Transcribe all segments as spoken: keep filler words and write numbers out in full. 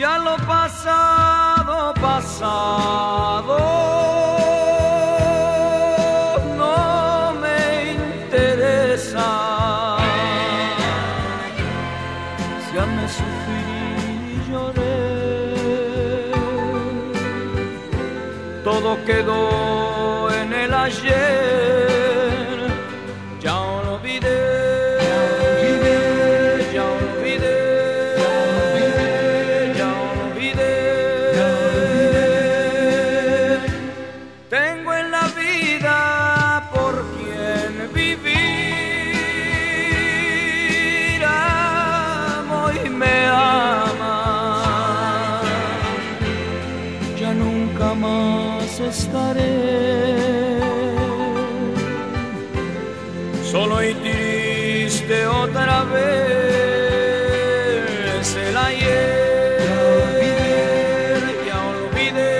Ya lo pasado, pasado, no me interesa. Ya me sufrí y lloré, todo quedó en el ayer, ya olvidé. Estaré solo y triste otra vez. El ayer ya olvidé,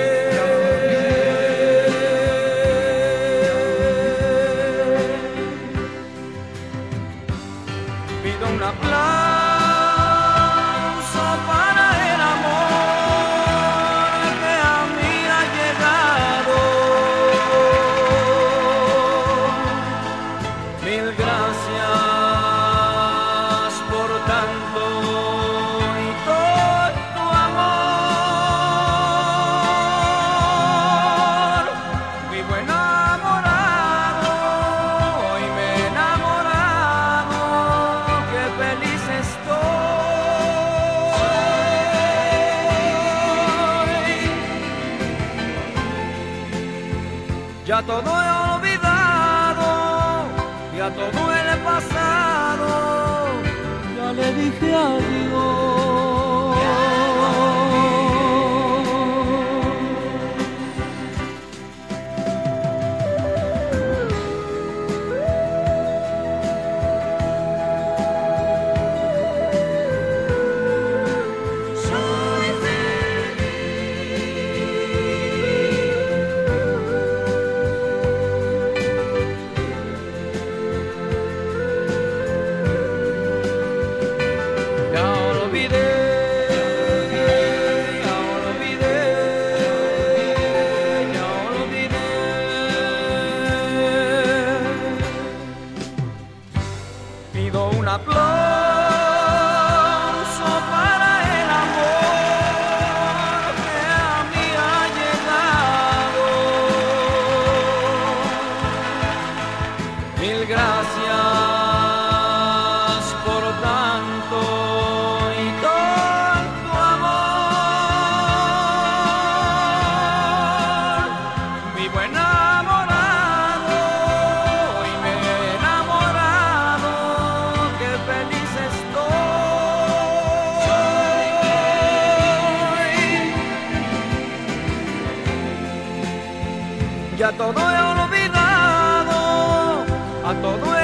pido un aplauso para el amor que a mí ha llegado. Mil gracias por tanto y todo tu amor. Vivo enamorado, hoy me he enamorado, qué feliz estoy. Ya todo he olvidado, ya todo el pasado, ya le dije adiós. Soy un aplauso para el amor que a mí ha llegado. Mil gracias por tanto y tanto amor. Vivo enamorado, hoy me he enamorado, qué feliz estoy. Ya todo he olvidado, a todo